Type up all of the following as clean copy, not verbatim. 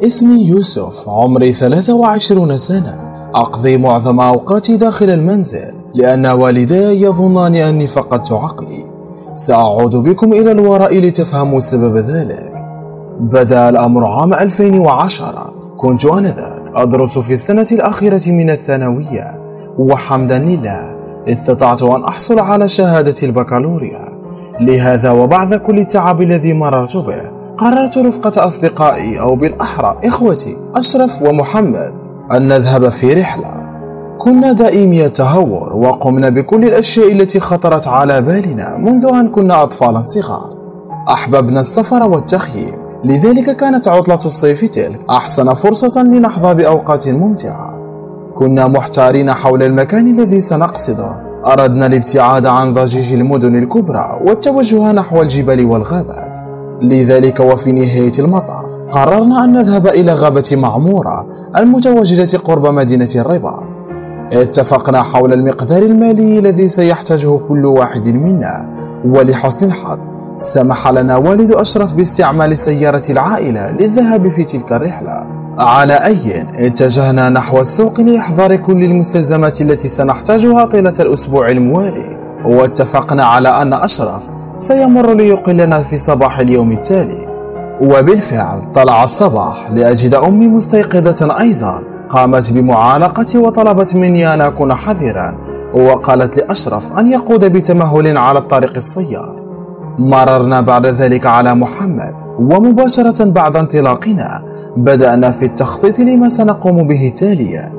اسمي يوسف، عمري 23 سنة. أقضي معظم أوقاتي داخل المنزل لأن والداي يظنان أني فقدت عقلي. سأعود بكم إلى الوراء لتفهموا سبب ذلك. بدأ الأمر عام 2010. كنت آنذاك أدرس في السنة الأخيرة من الثانوية، وحمدا لله استطعت أن أحصل على شهادة البكالوريا. لهذا وبعد كل التعب الذي مررت به، قررت رفقة أصدقائي أو بالأحرى إخوتي أشرف ومحمد أن نذهب في رحلة. كنا دائمي التهور وقمنا بكل الأشياء التي خطرت على بالنا منذ أن كنا أطفالا صغار. أحببنا السفر والتخييم، لذلك كانت عطلة الصيف تلك أحسن فرصة لنحظى بأوقات ممتعة. كنا محتارين حول المكان الذي سنقصده. أردنا الابتعاد عن ضجيج المدن الكبرى والتوجه نحو الجبال والغابات. لذلك وفي نهاية المطاف قررنا أن نذهب إلى غابة معمورة المتواجدة قرب مدينة الرباط. اتفقنا حول المقدار المالي الذي سيحتاجه كل واحد منا، ولحسن الحظ سمح لنا والد أشرف باستعمال سيارة العائلة للذهاب في تلك الرحلة. على أي اتجهنا نحو السوق لإحضار كل المستلزمات التي سنحتاجها طيلة الأسبوع الموالي، واتفقنا على أن أشرف سيمر ليقلنا في صباح اليوم التالي. وبالفعل طلع الصباح لأجد أمي مستيقظة أيضا. قامت بمعانقتي وطلبت مني أن أكون حذرا، وقالت لأشرف أن يقود بتمهل على الطريق السيار. مررنا بعد ذلك على محمد، ومباشرة بعد انطلاقنا بدأنا في التخطيط لما سنقوم به تاليا.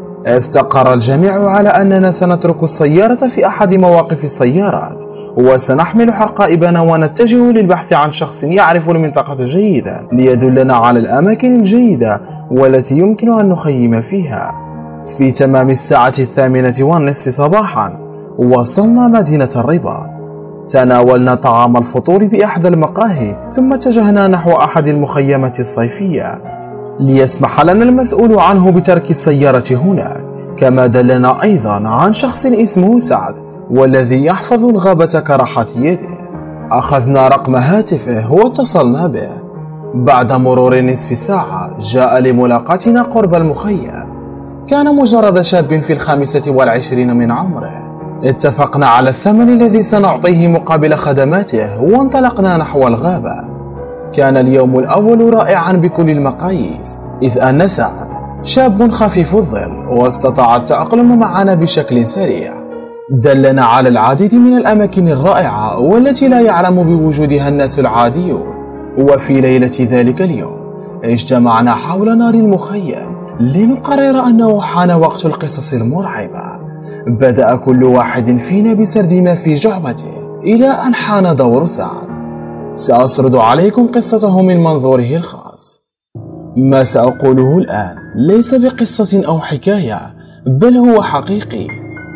استقر الجميع على أننا سنترك السيارة في أحد مواقف السيارات، وسنحمل حقائبنا ونتجه للبحث عن شخص يعرف المنطقة جيدا ليدلنا على الأماكن الجيدة والتي يمكن أن نخيم فيها. في تمام الساعة 8:30 صباحا وصلنا مدينة الرباط. تناولنا طعام الفطور بأحد المقاهي، ثم اتجهنا نحو أحد المخيمات الصيفية ليسمح لنا المسؤول عنه بترك السيارة هناك. كما دلنا أيضا عن شخص اسمه سعد، والذي يحفظ الغابة كراحة يده. أخذنا رقم هاتفه واتصلنا به. بعد مرور نصف ساعة جاء لملاقاتنا قرب المخيم. كان مجرد شاب في 25 من عمره. اتفقنا على الثمن الذي سنعطيه مقابل خدماته، وانطلقنا نحو الغابة. كان اليوم الأول رائعا بكل المقاييس، إذ أن سعد شاب خفيف الظل واستطاع التأقلم معنا بشكل سريع. دلنا على العديد من الأماكن الرائعة والتي لا يعلم بوجودها الناس العاديون. وفي ليلة ذلك اليوم اجتمعنا حول نار المخيم لنقرر أنه حان وقت القصص المرعبة. بدأ كل واحد فينا بسرد ما في جعبته إلى أن حان دور سعد. سأسرد عليكم قصته من منظوره الخاص. ما سأقوله الآن ليس بقصة أو حكاية، بل هو حقيقي،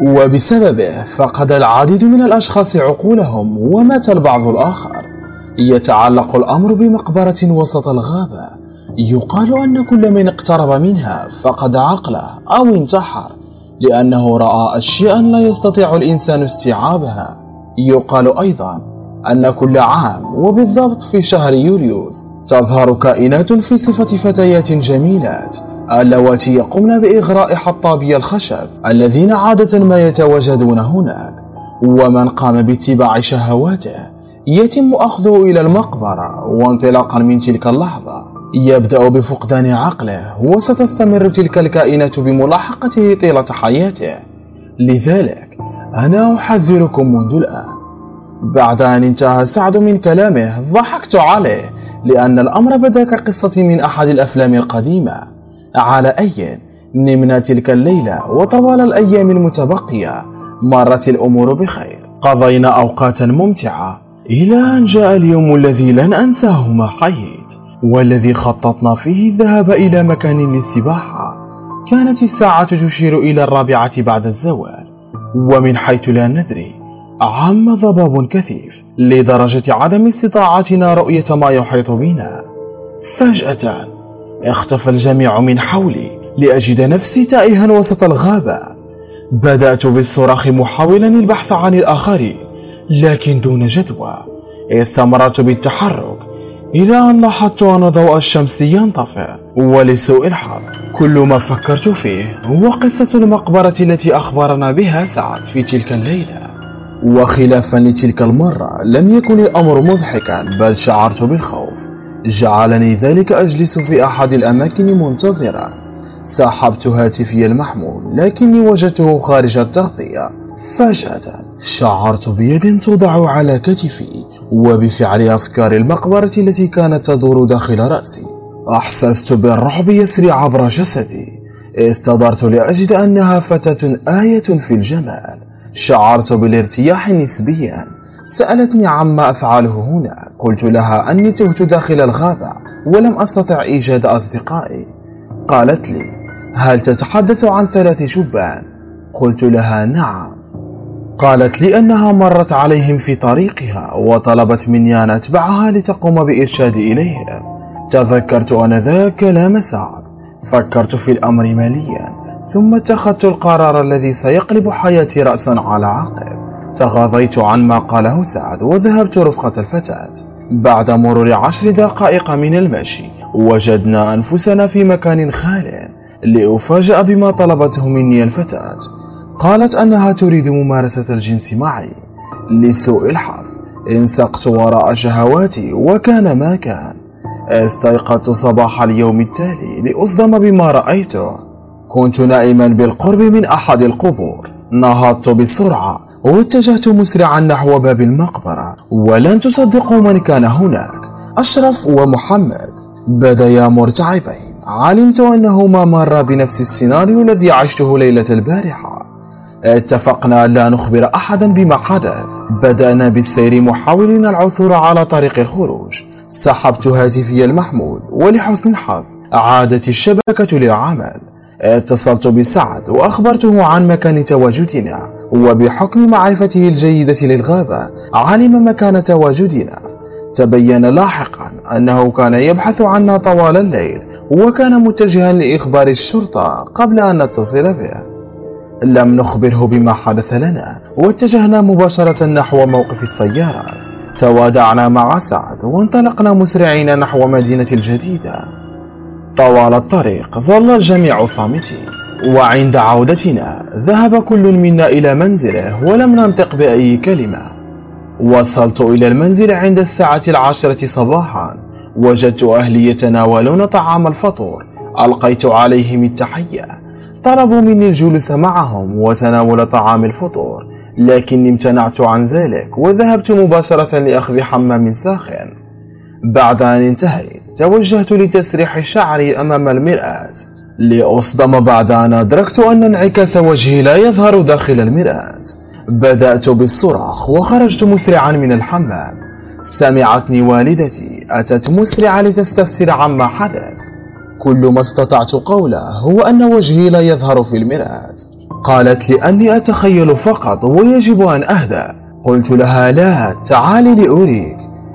وبسببه فقد العديد من الأشخاص عقولهم ومات البعض الآخر. يتعلق الأمر بمقبرة وسط الغابة. يقال أن كل من اقترب منها فقد عقله أو انتحر، لأنه رأى أشياء لا يستطيع الإنسان استيعابها. يقال أيضا أن كل عام وبالضبط في شهر يوليوس تظهر كائنات في صفة فتيات جميلات، اللواتي يقومن بإغراء حطابي الخشب الذين عادة ما يتواجدون هناك. ومن قام باتباع شهواته يتم أخذه إلى المقبرة، وانطلاقا من تلك اللحظة يبدأ بفقدان عقله، وستستمر تلك الكائنات بملاحقته طيلة حياته. لذلك أنا أحذركم منذ الآن. بعد أن انتهى سعد من كلامه ضحكت عليه، لأن الأمر بدا كقصة من أحد الأفلام القديمة. على أي نمنا تلك الليلة، وطوال الأيام المتبقية مرت الأمور بخير. قضينا أوقاتا ممتعة إلى أن جاء اليوم الذي لن أنساه ما حييت، والذي خططنا فيه الذهاب إلى مكان للسباحة. كانت الساعة تشير إلى 4 بعد الزوال، ومن حيث لا ندري عم ضباب كثيف لدرجة عدم استطاعتنا رؤية ما يحيط بنا. فجأة اختفى الجميع من حولي لأجد نفسي تائها وسط الغابة. بدأت بالصراخ محاولا البحث عن الآخرين، لكن دون جدوى. استمررت بالتحرك إلى أن لاحظت أن ضوء الشمس ينطفئ. ولسوء الحظ كل ما فكرت فيه هو قصة المقبرة التي أخبرنا بها سعد في تلك الليلة. وخلافا لتلك المرة لم يكن الأمر مضحكا، بل شعرت بالخوف. جعلني ذلك أجلس في أحد الأماكن منتظرا. سحبت هاتفي المحمول لكني وجدته خارج التغطية. فجأة شعرت بيد توضع على كتفي، وبفعل أفكار المقبرة التي كانت تدور داخل رأسي أحسست بالرعب يسري عبر جسدي. استدرت لأجد أنها فتاة آية في الجمال. شعرت بالارتياح نسبيا. سألتني عما أفعله هنا. قلت لها أني تهت داخل الغابة ولم أستطع إيجاد أصدقائي. قالت لي: هل تتحدث عن 3 شبان؟ قلت لها: نعم. قالت لي أنها مرت عليهم في طريقها وطلبت مني أن أتبعها لتقوم بإرشادي إليهم. تذكرت آنذاك كلام سعد. فكرت في الأمر مليا، ثم اتخذت القرار الذي سيقلب حياتي رأسا على عقب. تغاضيت عن ما قاله سعد وذهبت رفقة الفتاة. بعد مرور 10 دقائق من المشي وجدنا أنفسنا في مكان خال، لأفاجأ بما طلبته مني الفتاة. قالت أنها تريد ممارسة الجنس معي. لسوء الحظ انسقت وراء شهواتي وكان ما كان. استيقظت صباح اليوم التالي لأصدم بما رأيته. كنت نائما بالقرب من أحد القبور. نهضت بسرعة واتجهت مسرعا نحو باب المقبرة، ولن تصدقوا من كان هناك: أشرف ومحمد. بديا مرتعبين. علمت أنهما مرا بنفس السيناريو الذي عشته ليلة البارحة. اتفقنا لا نخبر أحدا بما حدث. بدأنا بالسير محاولين العثور على طريق الخروج. سحبت هاتفي المحمول، ولحسن الحظ عادت الشبكة للعمل. اتصلت بسعد وأخبرته عن مكان تواجدنا، وبحكم معرفته الجيدة للغابة علم مكان تواجدنا. تبين لاحقا أنه كان يبحث عنا طوال الليل، وكان متجها لإخبار الشرطة قبل أن نتصل به. لم نخبره بما حدث لنا، واتجهنا مباشرة نحو موقف السيارات. توادعنا مع سعد وانطلقنا مسرعين نحو مدينة الجديدة. طوال الطريق ظل الجميع صامتين، وعند عودتنا ذهب كل منا إلى منزله ولم ننطق بأي كلمة. وصلت إلى المنزل عند الساعة 10 صباحا. وجدت أهلي يتناولون طعام الفطور. ألقيت عليهم التحية. طلبوا مني الجلوس معهم وتناول طعام الفطور، لكني امتنعت عن ذلك وذهبت مباشرة لأخذ حمام ساخن. بعد أن انتهيت توجهت لتسريح شعري أمام المرآة، لأصدم بعد أن أدركت أن انعكاس وجهي لا يظهر داخل المرآة. بدأت بالصراخ وخرجت مسرعا من الحمام. سمعتني والدتي. أتت مسرعة لتستفسر عما حدث. كل ما استطعت قوله هو أن وجهي لا يظهر في المرآة. قالت لي أني أتخيل فقط ويجب أن أهدأ. قلت لها: لا، تعالي لأريك.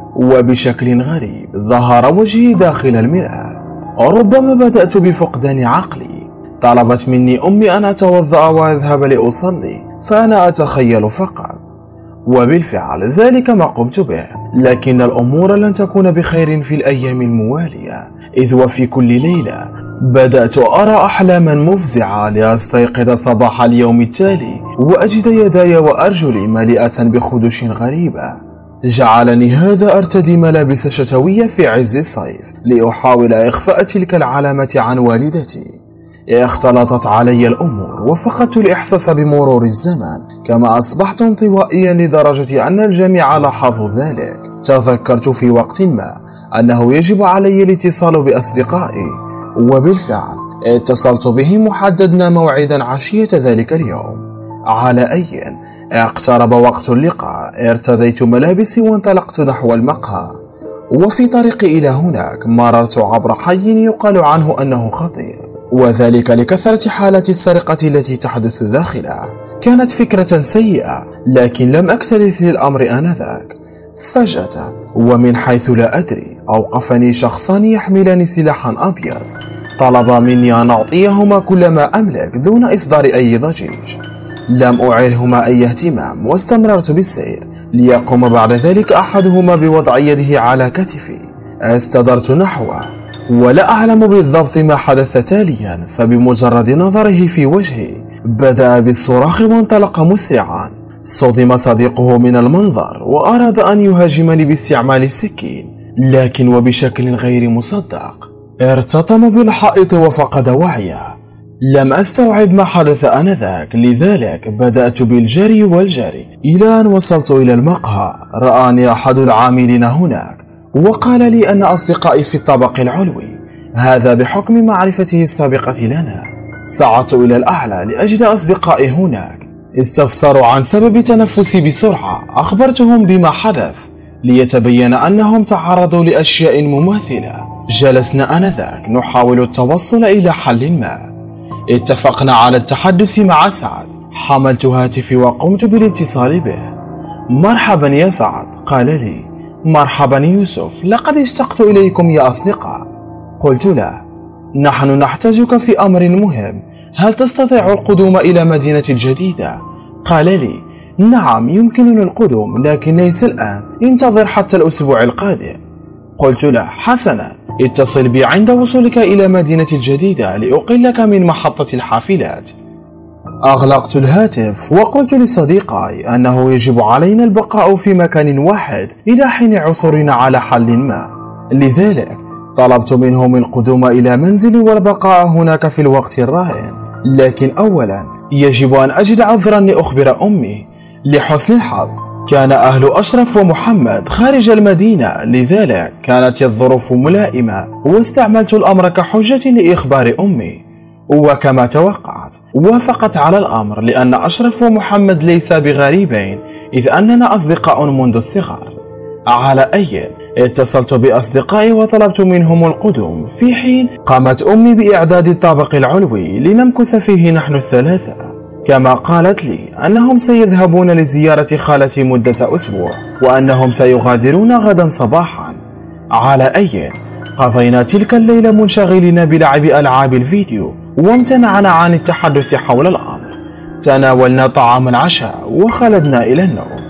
وبشكل غريب ظهر وجهي داخل المرآة. ربما بدأت بفقدان عقلي. طلبت مني أمي أن أتوضأ وأذهب لأصلي، فأنا أتخيل فقط. وبالفعل ذلك ما قمت به. لكن الأمور لن تكون بخير في الأيام الموالية، إذ وفي كل ليلة بدأت أرى أحلاما مفزعة لأستيقظ صباح اليوم التالي وأجد يداي وأرجلي مليئة بخدوش غريبة. جعلني هذا أرتدي ملابس شتوية في عز الصيف لأحاول إخفاء تلك العلامة عن والدتي. اختلطت علي الأمور وفقدت الإحساس بمرور الزمن، كما أصبحت انطوائيا لدرجة أن الجميع لاحظوا ذلك. تذكرت في وقت ما أنه يجب علي الاتصال بأصدقائي، وبالفعل اتصلت بهم وحددنا موعدا عشية ذلك اليوم. على أي اقترب وقت اللقاء. ارتديت ملابسي وانطلقت نحو المقهى. وفي طريقي إلى هناك مررت عبر حي يقال عنه أنه خطير، وذلك لكثرة حالات السرقة التي تحدث داخله. كانت فكرة سيئة، لكن لم أكترث للأمر آنذاك. فجأة ومن حيث لا أدري أوقفني شخصان يحملان سلاحا أبيض. طلبا مني أن أعطيهما كل ما أملك دون إصدار أي ضجيج. لم أعرهما أي اهتمام واستمررت بالسير، ليقوم بعد ذلك أحدهما بوضع يده على كتفي. استدرت نحوه ولا أعلم بالضبط ما حدث تاليا، فبمجرد نظره في وجهي بدأ بالصراخ وانطلق مسرعا. صدم صديقه من المنظر وأراد أن يهاجمني باستعمال السكين، لكن وبشكل غير مصدق ارتطم بالحائط وفقد وعيه. لم أستوعب ما حدث آنذاك، لذلك بدأت بالجري والجري إلى أن وصلت إلى المقهى. رآني أحد العاملين هناك وقال لي أن أصدقائي في الطابق العلوي، هذا بحكم معرفته السابقة لنا. صعدت إلى الأعلى لأجد أصدقائي هناك. استفسروا عن سبب تنفسي بسرعة، أخبرتهم بما حدث ليتبين أنهم تعرضوا لأشياء مماثلة. جلسنا آنذاك نحاول التوصل إلى حل ما. اتفقنا على التحدث مع سعد. حملت هاتفي وقمت بالاتصال به. مرحبا يا سعد، قال لي. مرحبا يوسف، لقد اشتقت إليكم يا أصدقاء. قلت له نحن نحتاجك في أمر مهم، هل تستطيع القدوم إلى مدينة الجديدة؟ قال لي نعم يمكنني القدوم، لكن ليس الآن، انتظر حتى الأسبوع القادم. قلت له حسنا، اتصل بي عند وصولك إلى مدينة الجديدة لأقلك من محطة الحافلات. أغلقت الهاتف وقلت لصديقي أنه يجب علينا البقاء في مكان واحد إلى حين عثورنا على حل ما، لذلك طلبت منهم القدوم إلى منزلي والبقاء هناك في الوقت الراهن. لكن أولا يجب أن أجد عذرا لأخبر أمي. لحسن الحظ كان أهل أشرف ومحمد خارج المدينة، لذلك كانت الظروف ملائمة واستعملت الأمر كحجة لإخبار أمي. وكما توقعت وافقت على الأمر، لأن أشرف ومحمد ليسا بغريبين إذ أننا أصدقاء منذ الصغر. على أي اتصلت بأصدقائي وطلبت منهم القدوم، في حين قامت أمي بإعداد الطابق العلوي لنمكث فيه نحن الثلاثة. كما قالت لي أنهم سيذهبون لزيارة خالتي مدة أسبوع، وأنهم سيغادرون غدا صباحا. على أي قضينا تلك الليلة منشغلين بلعب ألعاب الفيديو، وامتنعنا عن التحدث حول الأمر. تناولنا طعام العشاء وخلدنا إلى النوم.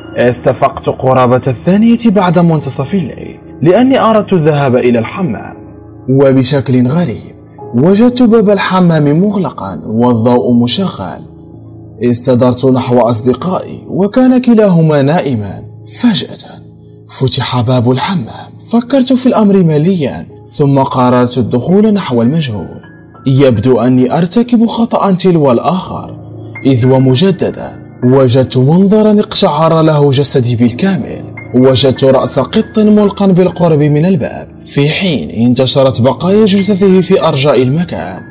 استفقت قرابة 2 بعد منتصف الليل لأني أردت الذهاب إلى الحمام، وبشكل غريب وجدت باب الحمام مغلقا والضوء مشغل. استدرت نحو أصدقائي وكان كلاهما نائما. فجأة فتح باب الحمام، فكرت في الأمر مليا ثم قررت الدخول نحو المجهول. يبدو أني أرتكب خطأ تلو الآخر، إذ ومجددا وجدت منظرا اقشعر له جسدي بالكامل. وجدت رأس قط ملقا بالقرب من الباب، في حين انتشرت بقايا جثثه في أرجاء المكان.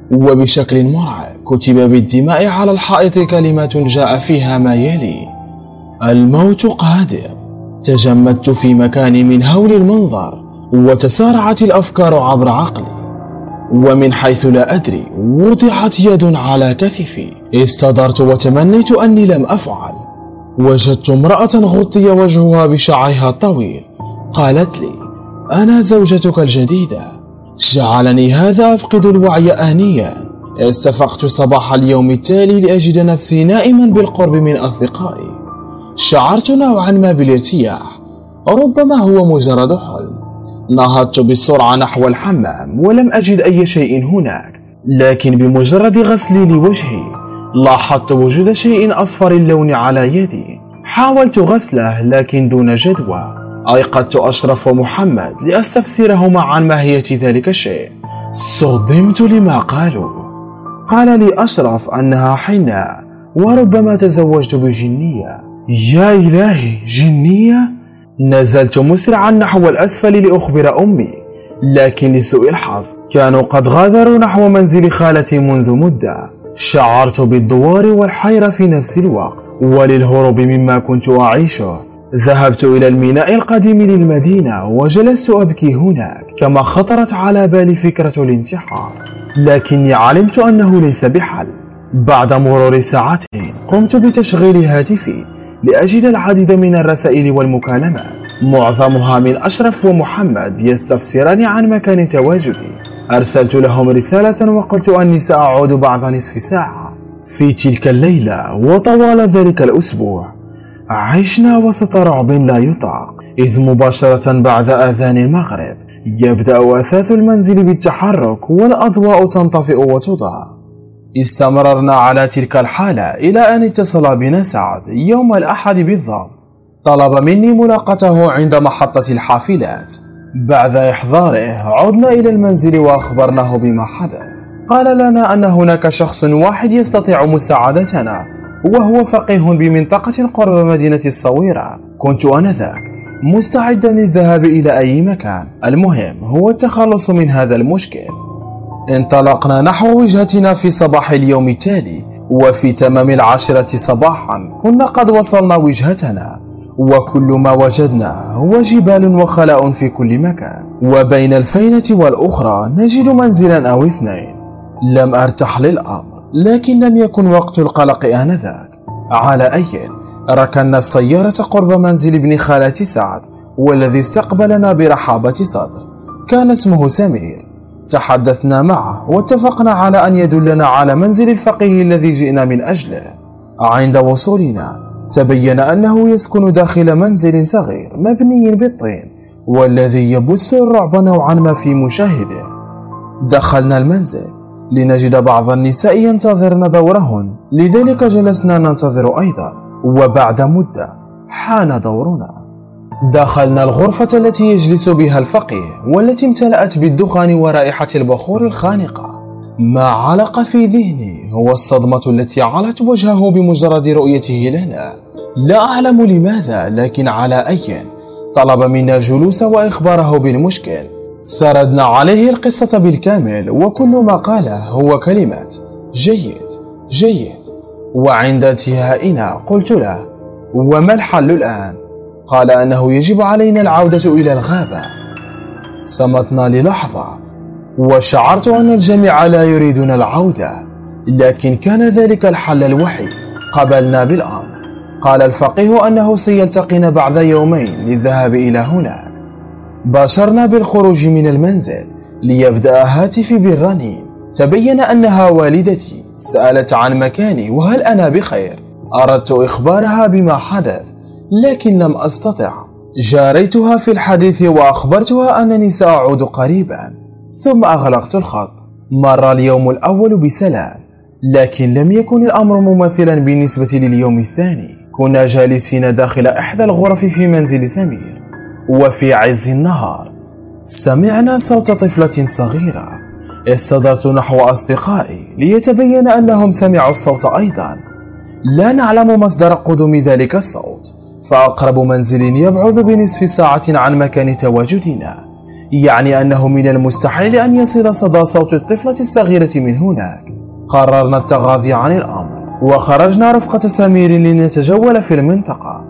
وبشكل مرعب كتب بالدماء على الحائط كلمات جاء فيها ما يلي: الموت قادم. تجمدت في مكاني من هول المنظر، وتسارعت الأفكار عبر عقلي، ومن حيث لا أدري وضعت يد على كتفي. استدرت وتمنيت أني لم أفعل. وجدت امرأة غطي وجهها بشعرها الطويل. قالت لي: أنا زوجتك الجديدة. جعلني هذا أفقد الوعي آنيا. استفقت صباح اليوم التالي لأجد نفسي نائما بالقرب من أصدقائي. شعرت نوعا ما بالارتياح، ربما هو مجرد حلم. نهضت بسرعة نحو الحمام ولم أجد أي شيء هناك، لكن بمجرد غسلي لوجهي لاحظت وجود شيء أصفر اللون على يدي. حاولت غسله لكن دون جدوى. أيقظت أشرف ومحمد لأستفسرهما عن ماهية ذلك الشيء. صدمت لما قالوا. قال لي أشرف أنها حنة وربما تزوجت بجنية. يا إلهي، جنية؟ نزلت مسرعا نحو الأسفل لأخبر أمي، لكن لسوء الحظ كانوا قد غادروا نحو منزل خالتي منذ مدة. شعرت بالدوار والحيرة في نفس الوقت، وللهروب مما كنت أعيشه ذهبت إلى الميناء القديم للمدينة وجلست أبكي هناك. كما خطرت على بالي فكرة الانتحار، لكني علمت أنه ليس بحل. بعد مرور ساعتين قمت بتشغيل هاتفي لأجد العديد من الرسائل والمكالمات، معظمها من أشرف ومحمد يستفسران عن مكان تواجدي. أرسلت لهم رسالة وقلت أني سأعود بعد نصف ساعة. في تلك الليلة وطوال ذلك الأسبوع عشنا وسط رعب لا يطاق. إذ مباشرة بعد آذان المغرب يبدأ أثاث المنزل بالتحرك والأضواء تنطفئ وتضاء. استمررنا على تلك الحالة إلى أن اتصل بنا سعد يوم الأحد بالضبط. طلب مني ملاقته عند محطة الحافلات. بعد إحضاره عدنا إلى المنزل وأخبرناه بما حدث. قال لنا أن هناك شخص واحد يستطيع مساعدتنا، وهو فقيه بمنطقة قرب مدينة الصويرة. كنت آنذاك مستعدا للذهاب إلى أي مكان، المهم هو التخلص من هذا المشكل. انطلقنا نحو وجهتنا في صباح اليوم التالي، وفي تمام 10 صباحا كنا قد وصلنا وجهتنا، وكل ما وجدنا هو جبال وخلاء في كل مكان، وبين الفينة والأخرى نجد منزلا أو اثنين. لم أرتح للأمر، لكن لم يكن وقت القلق آنذاك. على أي ركننا السيارة قرب منزل ابن خالة سعد، والذي استقبلنا برحابة صدر كان اسمه سمير. تحدثنا معه واتفقنا على أن يدلنا على منزل الفقيه الذي جئنا من أجله. عند وصولنا تبين أنه يسكن داخل منزل صغير مبني بالطين، والذي يبث الرعب نوعا ما في مشاهده. دخلنا المنزل لنجد بعض النساء ينتظرن دورهن، لذلك جلسنا ننتظر أيضا، وبعد مدة حان دورنا. دخلنا الغرفة التي يجلس بها الفقيه، والتي امتلأت بالدخان ورائحة البخور الخانقة. ما علق في ذهني هو الصدمة التي علت وجهه بمجرد رؤيته لنا. لا أعلم لماذا، لكن على أي طلب منا الجلوس وإخباره بالمشكل. سردنا عليه القصة بالكامل، وكل ما قاله هو كلمة جيد جيد. وعند انتهائنا قلت له: وما الحل الآن؟ قال أنه يجب علينا العودة إلى الغابة. صمتنا للحظة، وشعرت أن الجميع لا يريدون العودة، لكن كان ذلك الحل الوحيد. قبلنا بالأمر. قال الفقيه أنه سيلتقينا بعد يومين للذهاب إلى هناك. باشرنا بالخروج من المنزل ليبدأ هاتفي بالرنين. تبين أنها والدتي. سألت عن مكاني وهل أنا بخير. أردت إخبارها بما حدث، لكن لم أستطع. جاريتها في الحديث وأخبرتها أنني سأعود قريبا، ثم أغلقت الخط. مر اليوم الأول بسلام، لكن لم يكن الأمر مماثلا بالنسبة لليوم الثاني. كنا جالسين داخل إحدى الغرف في منزل سمير، وفي عز النهار سمعنا صوت طفلة صغيرة. استدرت نحو أصدقائي ليتبين أنهم سمعوا الصوت أيضا. لا نعلم مصدر قدوم ذلك الصوت، فأقرب منزل يبعد بنصف ساعة عن مكان تواجدنا، يعني أنه من المستحيل أن يصل صدى صوت الطفلة الصغيرة من هناك. قررنا التغاضي عن الأمر، وخرجنا رفقة سمير لنتجول في المنطقة.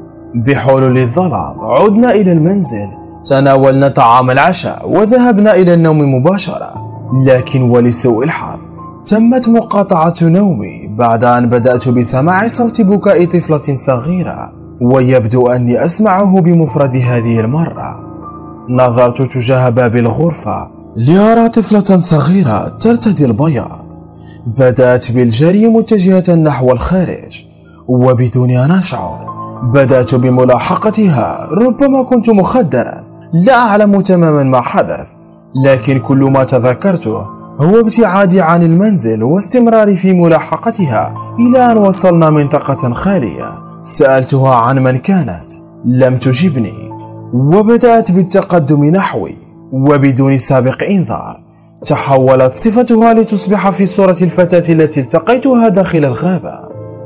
بحلول الظلام عدنا إلى المنزل، تناولنا طعام العشاء وذهبنا إلى النوم مباشرة. لكن ولسوء الحظ تمت مقاطعة نومي بعد أن بدأت بسماع صوت بكاء طفلة صغيرة، ويبدو أني أسمعه بمفرد هذه المرة. نظرت تجاه باب الغرفة لأرى طفلة صغيرة ترتدي البياض. بدأت بالجري متجهة نحو الخارج، وبدون أن أشعر بدأت بملاحقتها. ربما كنت مخدرا، لا أعلم تماما ما حدث، لكن كل ما تذكرته هو ابتعادي عن المنزل واستمراري في ملاحقتها إلى أن وصلنا منطقة خالية. سألتها عن من كانت، لم تجبني، وبدأت بالتقدم نحوي. وبدون سابق إنذار تحولت صفتها لتصبح في صورة الفتاة التي التقيتها داخل الغابة.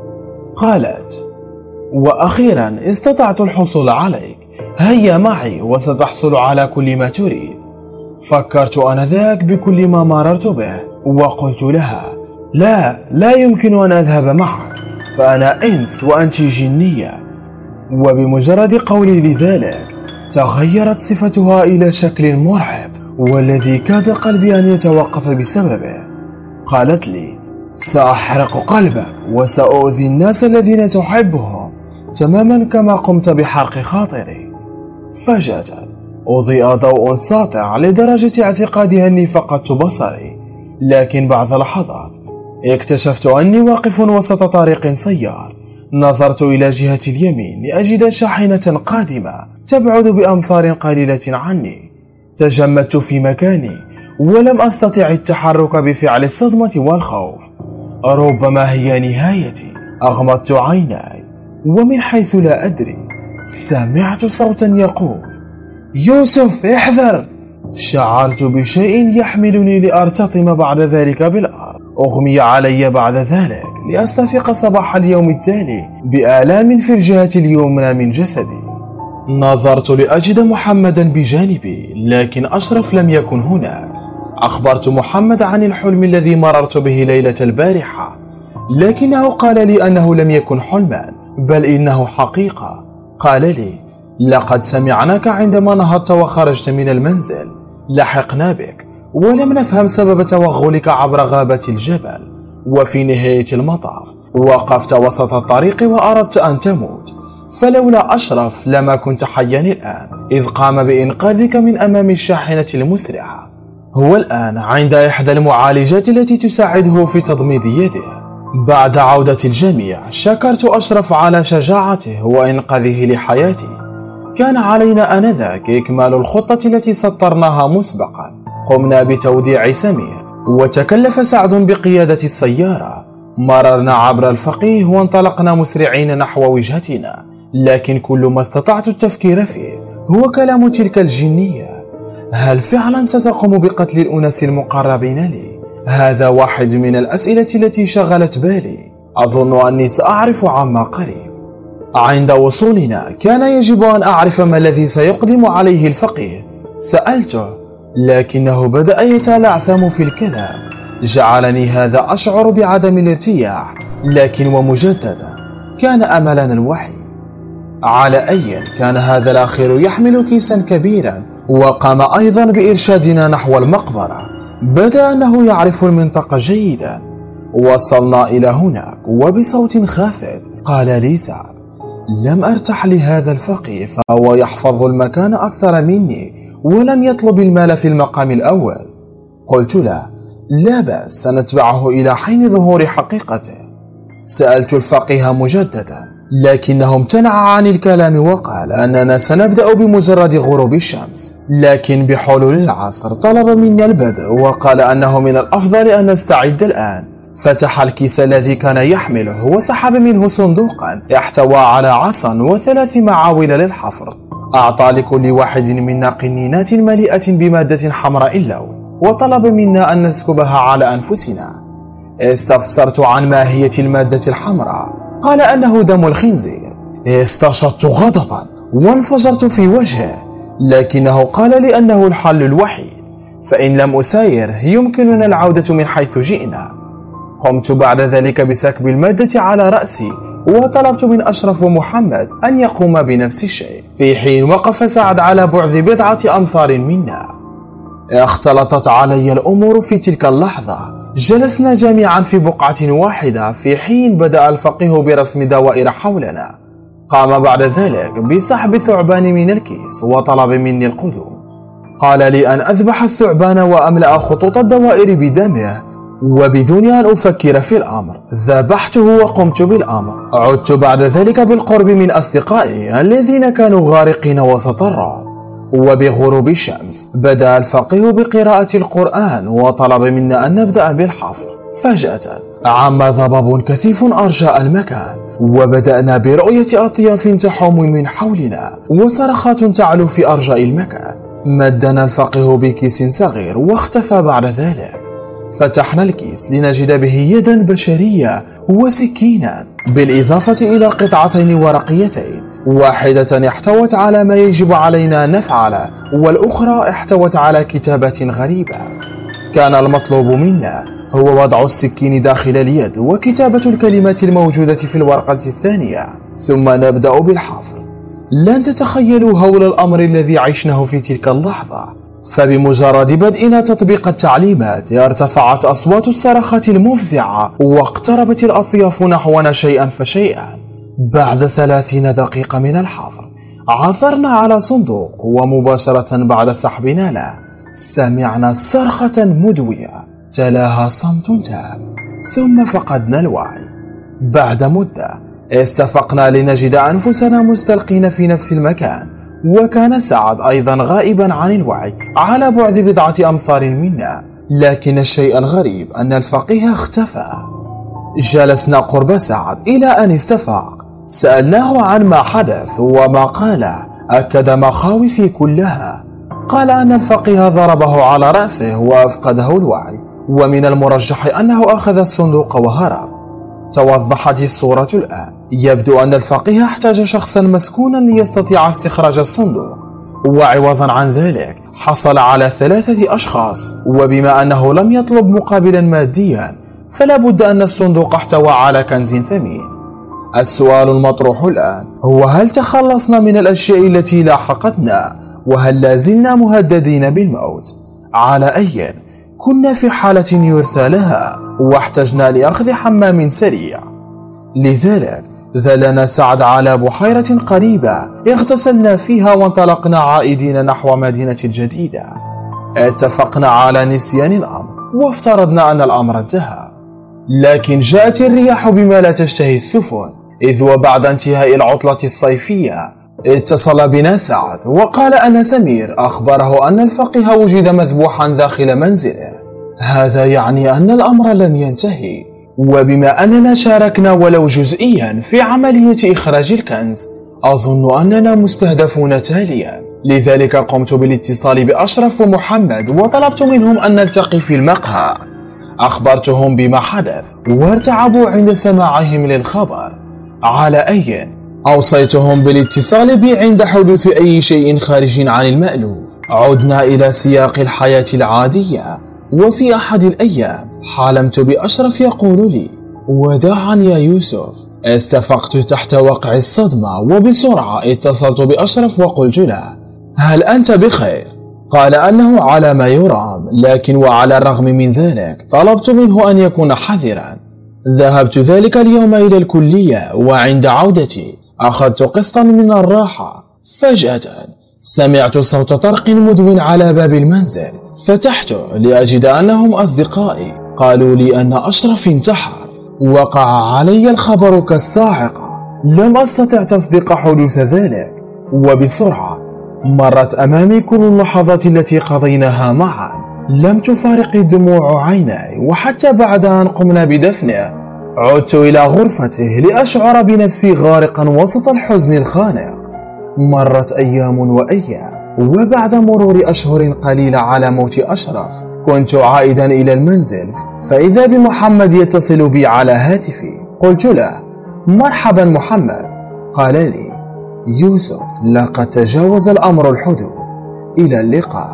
قالت: وأخيرا استطعت الحصول عليك، هيا معي وستحصل على كل ما تريد. فكرت آنذاك بكل ما مررت به، وقلت لها: لا يمكن أن أذهب معك، فأنا إنس وأنت جنية. وبمجرد قولي لذلك تغيرت صفتها إلى شكل مرعب، والذي كاد قلبي أن يتوقف بسببه. قالت لي: سأحرق قلبك وسأؤذي الناس الذين تحبهم، تماما كما قمت بحرق خاطري. فجأة أضيء ضوء ساطع لدرجة اعتقادها أني فقدت بصري، لكن بعد لحظات اكتشفت أني واقف وسط طريق سيار. نظرت إلى جهة اليمين لأجد شاحنة قادمة تبعد بأمتار قليلة عني. تجمدت في مكاني ولم أستطع التحرك بفعل الصدمة والخوف. ربما هي نهايتي. أغمضت عيناي ومن حيث لا أدري سمعت صوتا يقول: يوسف احذر! شعرت بشيء يحملني لأرتطم بعد ذلك بالأرض. أغمي علي بعد ذلك لأستفيق صباح اليوم التالي بآلام في الجهة اليمنى من جسدي. نظرت لأجد محمدا بجانبي، لكن أشرف لم يكن هناك. أخبرت محمد عن الحلم الذي مررت به ليلة البارحة، لكنه قال لي أنه لم يكن حلما بل إنه حقيقة. قال لي: لقد سمعناك عندما نهضت وخرجت من المنزل، لحقنا بك ولم نفهم سبب توغلك عبر غابة الجبل، وفي نهاية المطاف وقفت وسط الطريق وأردت أن تموت، فلولا أشرف لما كنت حيا الآن، إذ قام بإنقاذك من أمام الشاحنة المسرعة. هو الآن عند إحدى المعالجات التي تساعده في تضميد يده. بعد عودة الجميع شكرت أشرف على شجاعته وإنقاذه لحياتي. كان علينا آنذاك إكمال الخطة التي سطرناها مسبقا. قمنا بتوديع سمير، وتكلف سعد بقيادة السيارة. مررنا عبر الفقيه وانطلقنا مسرعين نحو وجهتنا، لكن كل ما استطعت التفكير فيه هو كلام تلك الجنية. هل فعلا ستقوم بقتل الأناس المقربين لي؟ هذا واحد من الأسئلة التي شغلت بالي. أظن أني سأعرف عما قريب. عند وصولنا كان يجب أن أعرف ما الذي سيقدم عليه الفقيه. سألته، لكنه بدأ يتلعثم في الكلام. جعلني هذا أشعر بعدم الارتياح، لكن ومجددا كان أملنا الوحيد. على أي كان هذا الأخير يحمل كيسا كبيرا، وقام أيضا بإرشادنا نحو المقبرة. بدا أنه يعرف المنطقة جيدا. وصلنا إلى هناك وبصوت خافت قال لي سعد: لم أرتاح لهذا الفقيه، فهو يحفظ المكان أكثر مني ولم يطلب المال في المقام الأول. قلت له: لا بأس، سنتبعه إلى حين ظهور حقيقته. سألت الفقيه مجددا، لكنه امتنع عن الكلام وقال أننا سنبدأ بمجرد غروب الشمس، لكن بحلول العصر طلب منا البدء، وقال أنه من الأفضل أن نستعد الآن. فتح الكيس الذي كان يحمله وسحب منه صندوقا يحتوى على عصا و3 معاول للحفر. أعطى لكل واحد منا قنينات مليئة بمادة حمراء اللون، وطلب منا أن نسكبها على أنفسنا. استفسرت عن ماهية المادة الحمراء، قال أنه دم الخنزير. استشطت غضبا وانفجرت في وجهه، لكنه قال لي أنه الحل الوحيد، فإن لم أساير يمكننا العودة من حيث جئنا. قمت بعد ذلك بسكب المادة على رأسي، وطلبت من أشرف ومحمد أن يقوم بنفس الشيء، في حين وقف سعد على بعد 10 أمتار منا. اختلطت علي الأمور في تلك اللحظة. جلسنا جميعا في بقعة واحدة، في حين بدأ الفقيه برسم دوائر حولنا. قام بعد ذلك بسحب ثعبان من الكيس وطلب مني القدوم. قال لي أن أذبح الثعبان وأملأ خطوط الدوائر بدمه، وبدون أن أفكر في الأمر ذبحته وقمت بالأمر. عدت بعد ذلك بالقرب من أصدقائي الذين كانوا غارقين وسط الرعب. وبغروب الشمس بدأ الفقيه بقراءة القرآن وطلب منا أن نبدأ بالحفر. فجأة عم ضباب كثيف أرجاء المكان، وبدأنا برؤية أطياف تحوم من حولنا وصرخات تعلو في أرجاء المكان. مدنا الفقيه بكيس صغير واختفى بعد ذلك. فتحنا الكيس لنجد به يدا بشرية وسكينا، بالإضافة إلى قطعتين ورقيتين، واحدة احتوت على ما يجب علينا أن نفعله، والأخرى احتوت على كتابة غريبة. كان المطلوب منا هو وضع السكين داخل اليد وكتابة الكلمات الموجودة في الورقة الثانية، ثم نبدأ بالحفر. لن تتخيلوا هول الأمر الذي عشناه في تلك اللحظة. فبمجرد بدءنا تطبيق التعليمات ارتفعت أصوات الصرخات المفزعة، واقتربت الأطياف نحونا شيئا فشيئا. بعد 30 دقيقة من الحفر عثرنا على صندوق، ومباشرة بعد سحبنا له سمعنا صرخة مدوية تلاها صمت تام، ثم فقدنا الوعي. بعد مدة استفقنا لنجد أنفسنا مستلقين في نفس المكان، وكان سعد أيضا غائبا عن الوعي على بعد 10 أمتار منا. لكن الشيء الغريب أن الفقيه اختفى. جلسنا قرب سعد إلى أن استفاق. سألناه عن ما حدث وما قاله. أكد مخاوفي كلها. قال أن الفقيه ضربه على رأسه وأفقده الوعي، ومن المرجح أنه أخذ الصندوق وهرب. توضحت الصورة الآن. يبدو أن الفقيه احتاج شخصا مسكونا ليستطيع استخراج الصندوق، وعوضا عن ذلك حصل على 3 أشخاص، وبما أنه لم يطلب مقابلا ماديا فلا بد أن الصندوق احتوى على كنز ثمين. السؤال المطروح الآن هو: هل تخلصنا من الأشياء التي لاحقتنا؟ وهل لازلنا مهددين بالموت؟ على أي كنا في حالة يرثى لها، واحتجنا لأخذ حمام سريع. لذلك ذلنا سعد على بحيرة قريبة اغتسلنا فيها، وانطلقنا عائدين نحو مدينة الجديدة. اتفقنا على نسيان الأمر وافترضنا أن الأمر انتهى. لكن جاءت الرياح بما لا تشتهي السفن، إذ وبعد انتهاء العطلة الصيفية اتصل بنا سعد وقال أن سمير أخبره أن الفقيه وجد مذبوحا داخل منزله. هذا يعني أن الأمر لم ينتهي، وبما أننا شاركنا ولو جزئيا في عملية إخراج الكنز أظن أننا مستهدفون تاليا. لذلك قمت بالاتصال بأشرف ومحمد وطلبت منهم أن نلتقي في المقهى. أخبرتهم بما حدث وارتعبوا عند سماعهم للخبر. على أي أوصيتهم بالاتصال بي عند حدوث أي شيء خارج عن المألوف. عدنا إلى سياق الحياة العادية. وفي أحد الأيام حلمت بأشرف يقول لي: وداعا يا يوسف. استفقت تحت وقع الصدمة، وبسرعة اتصلت بأشرف وقلت له: هل أنت بخير؟ قال أنه على ما يرام، لكن وعلى الرغم من ذلك طلبت منه أن يكون حذرا. ذهبت ذلك اليوم إلى الكلية، وعند عودتي أخذت قسطا من الراحة. فجأة سمعت صوت طرق مدوٍ على باب المنزل. فتحته لأجد أنهم أصدقائي. قالوا لي أن أشرف انتحر. وقع علي الخبر كالصاعقة. لم أستطع تصديق حدوث ذلك، وبسرعة مرت أمامي كل اللحظات التي قضيناها معا. لم تفارق الدموع عيني، وحتى بعد أن قمنا بدفنه عدت إلى غرفته لأشعر بنفسي غارقا وسط الحزن الخانق. مرت أيام وأيام، وبعد مرور أشهر قليلة على موت أشرف كنت عائدا إلى المنزل، فإذا بمحمد يتصل بي على هاتفي. قلت له: مرحبا محمد. قال لي: يوسف، لقد تجاوز الأمر الحدود، إلى اللقاء.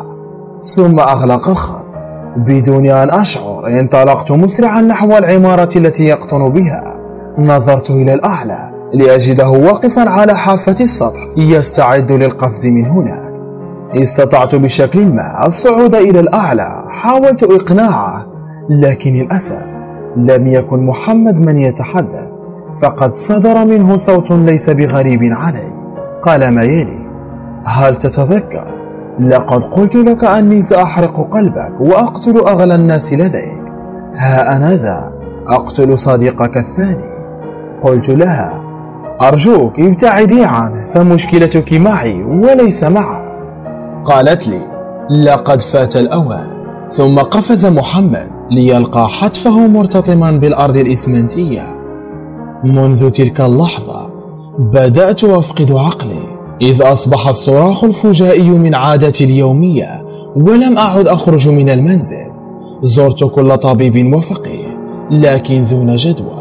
ثم أغلق الخط. بدون أن أشعر انطلقت مسرعا نحو العمارة التي يقطن بها. نظرت إلى الأعلى لأجده واقفا على حافة السطح يستعد للقفز من هناك. استطعت بشكل ما الصعود إلى الأعلى. حاولت إقناعه، لكن للأسف لم يكن محمد من يتحدث، فقد صدر منه صوت ليس بغريب علي. قال ما يلي: هل تتذكر لقد قلت لك أني سأحرق قلبك وأقتل أغلى الناس لديك؟ ها أنا ذا أقتل صديقك الثاني. قلت لها: أرجوك ابتعدي عنه، فمشكلتك معي وليس معه. قالت لي: لقد فات الأوان. ثم قفز محمد ليلقى حتفه مرتطما بالأرض الإسمنتية. منذ تلك اللحظة بدأت أفقد عقلي، إذ أصبح الصراخ الفجائي من عادتي اليومية، ولم أعد أخرج من المنزل. زرت كل طبيب وفقيه، لكن دون جدوى.